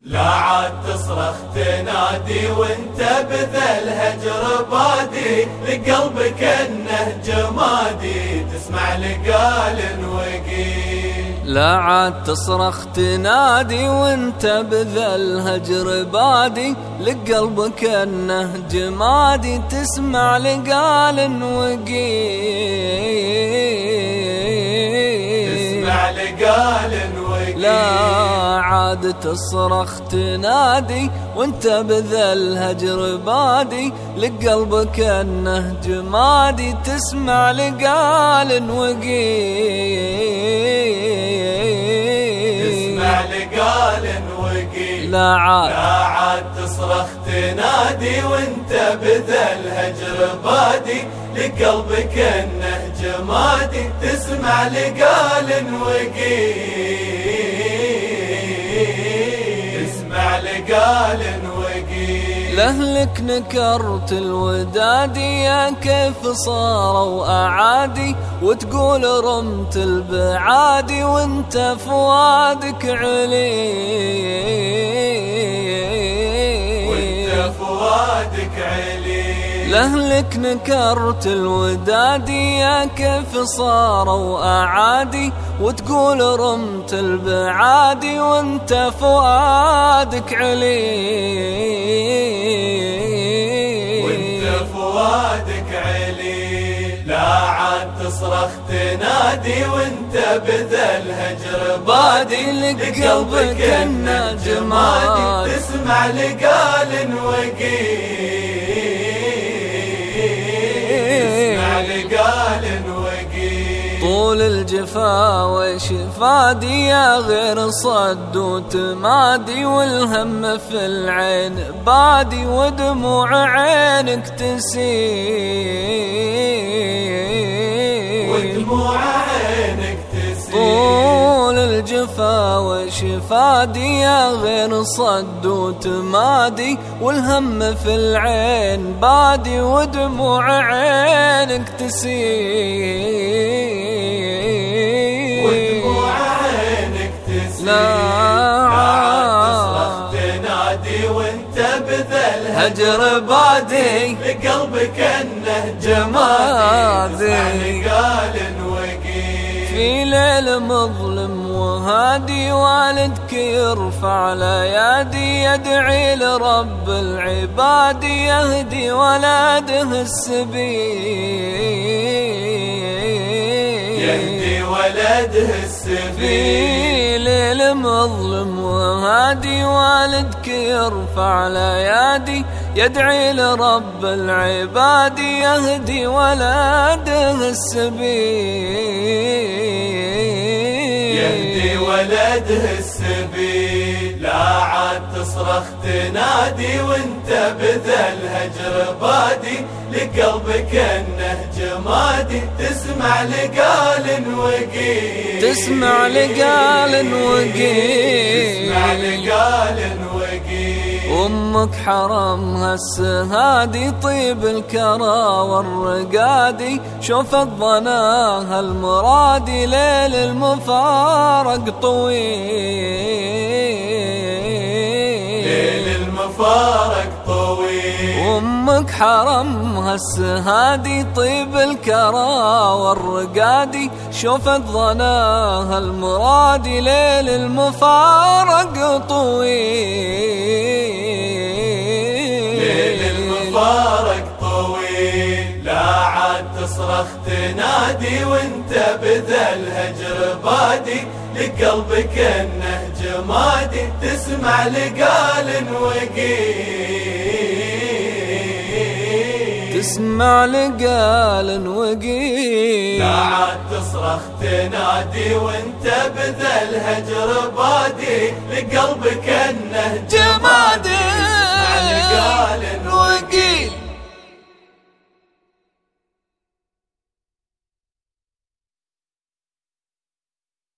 لا عاد تصرخ تنادي وانت بذا الهجر بادي، لقلبك انه جمادي تسمع لقال وقيل. لا عاد تصرخ تنادي وانت بذا الهجر بادي، لقلبك انه جمادي تسمع لقال وقيل. تسمع لقال وقيل. لا عاد تصرخ تنادي وانت بذا الهجر بادي، لقلبك انه جمادي تسمع لقال وقيل. تسمع لقال وقيل. لا عاد تصرخ تنادي وانت بذا الهجر بادي، لقلبك انه جمادي تسمع لقال وقيل. تسمع لقال وقيل. لأهلك نكرت الودادي يا كيف صاروا أعادي، وتقول رمت البعادي وانت فؤادك علي. وانت فؤادك علي. لأهلك نكرت الودادي يا كيف صاروا أعادي، وتقول رمت البعادي وانت فؤادك علي. وانت فؤادك علي. لا عاد تصرخ تنادي وانت بذا الهجر بادي، لقلبك انه جمادي تسمع لقال وقيل. لقال وقيل. طول الجفا وشفادي يا غير صد وتمادي، والهم في العين بادي ودموع عينك تسيل. ودموع عينك تسيل. طول الجفا وشفادي يا غير صد وتمادي، والهم في العين بادي ودموع عينك تسيل. ودموع عينك تسيل. لا عاد تصرخ تنادي وانت بذا الهجر بادي، لقلبك انه جمادي تسمع لقال وقيل. في ليل مظلم وهادي والدك يرفع الايادي، يدعي لرب العباد يهدي ولده السبيل. يهدي ولده السبيل. في ليل مظلم وهادي والدك يرفع الايادي، يدعي لرب العباد يهدي ولده السبيل. يهدي ولده السبيل. لا عاد تصرخ تنادي وانت بذا الهجر بادي، لقلبك انه جمادي تسمع لقال وقيل. تسمع لقال وقيل. تسمع لقال وقيل. أمك حرمها السهادي طيب الكرى والرقادي، شوفت ظناها المرادي ليل المفارق طويل. ليل المفارق طويل. أمك حرمها السهادي طيب الكرى والرقادي، شوفت ظناها المرادي ليل المفارق طويل. المفارق طويل. لا عاد تصرخ تنادي وانت بذا الهجر بادي، لقلبك انه جمادي تسمع لقال وقيل. تسمع لقال وقيل. لا عاد تصرخ تنادي وانت بذا الهجر بادي، لقلبك انه جمادي